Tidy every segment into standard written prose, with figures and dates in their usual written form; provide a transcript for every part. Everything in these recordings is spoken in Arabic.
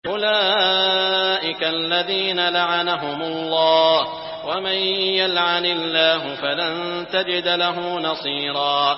أولئك الذين لعنهم الله ومن يلعن الله فلن تجد له نصيرا.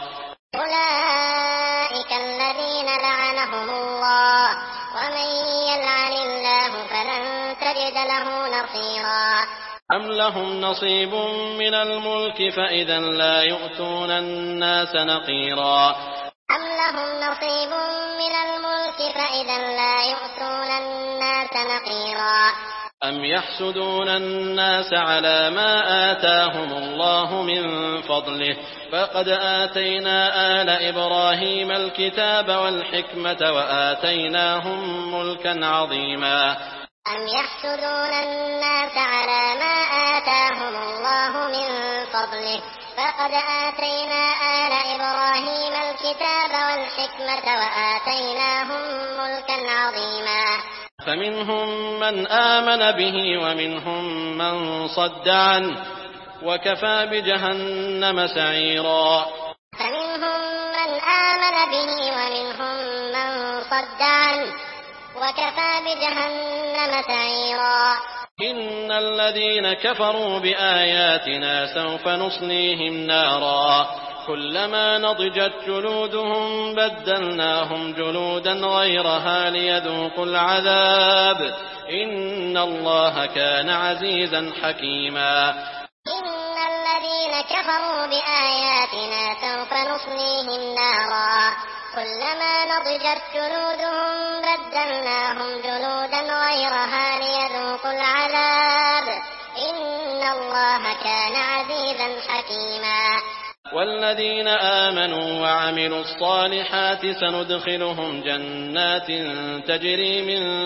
أولئك الذين لعنهم الله ومن يلعن الله فلن تجد له نصيرا. أم لهم نصيب من الملك فإذا لا يؤتون الناس نقيرا. أم لهم نصيب من الملك فإذا لا يؤتون الناس نقيرا. أم يحسدون الناس على ما آتاهم الله من فضله فقد آتينا آل إبراهيم الكتاب والحكمة وآتيناهم ملكا عظيما. أم يحسدون الناس على ما آتاهم الله من فضله فقد آتينا آل إبراهيم الكتاب والحكمة وآتيناهم ملكا عظيما. فمنهم من آمن به ومنهم من صد عنه وكفى بجهنم سعيرا. فمنهم من آمن به ومنهم من صد عنه وكفى بجهنم سعيرا. إن الذين كفروا بآياتنا سوف نصليهم نارا كلما نضجت جلودهم بدلناهم جلودا غيرها ليذوقوا العذاب إن الله كان عزيزا حكيما. إن الذين كفروا بآياتنا سوف نصليهم نارا كلما نضجت جلودهم بدلناهم جلودا غيرها ليذوقوا العذاب إن الله كان عزيزا حكيما. والذين آمنوا وعملوا الصالحات سندخلهم جنات تجري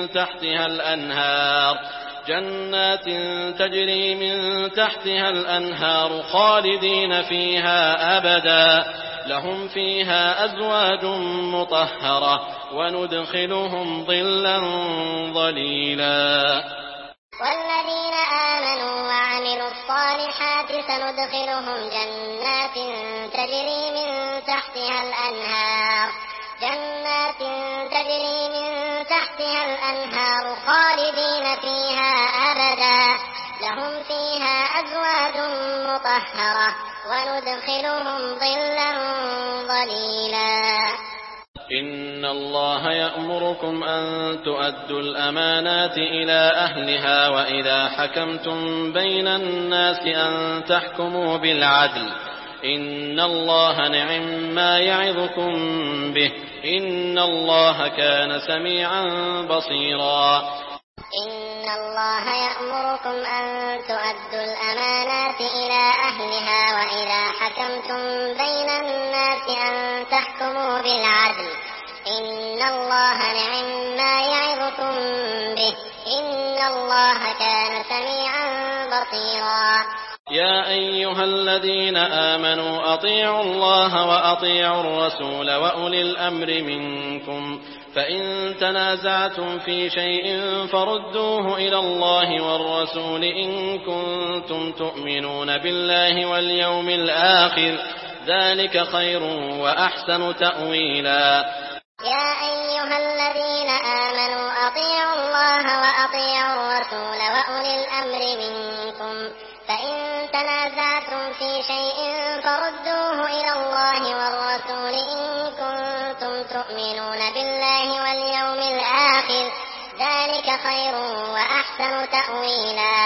من تحتها الأنهار خالدين فيها أبدا لهم فيها أزواج مطهرة وندخلهم ظلا ظليلا. والذين آمنوا وعملوا الصالحات سندخلهم جنات تجري من تحتها الأنهار خالدين فيها أبدا لهم فيها أزواج مطهرة وندخلهم ظلا ظليلا. إن الله يأمركم أن تؤدوا الأمانات إلى أهلها وإذا حكمتم بين الناس أن تحكموا بالعدل إن الله نعم ما يعظكم به إن الله كان سميعا بصيرا. إن الله يأمركم أن تؤدوا الأمانات إلى أهلها وإذا حكمتم بين الناس أن تحكموا بالعدل إن الله نعم ما يعظكم به إن الله كان سميعا بصيرا. يا أيها الذين آمنوا أطيعوا الله وأطيعوا الرسول وأولي الأمر منكم فإن تنازعتم في شيء فردوه إلى الله والرسول إن كنتم تؤمنون بالله واليوم الآخر ذلك خير وأحسن تأويلا. يا أيها الذين آمنوا أطيعوا الله وأطيعوا الرسول وأولي الأمر منكم فإن تنازعتم في شيء فردوه إلى الله والرسول إن كنتم تؤمنون بالله واليوم الآخر ذلك خير وأحسن تأويلا.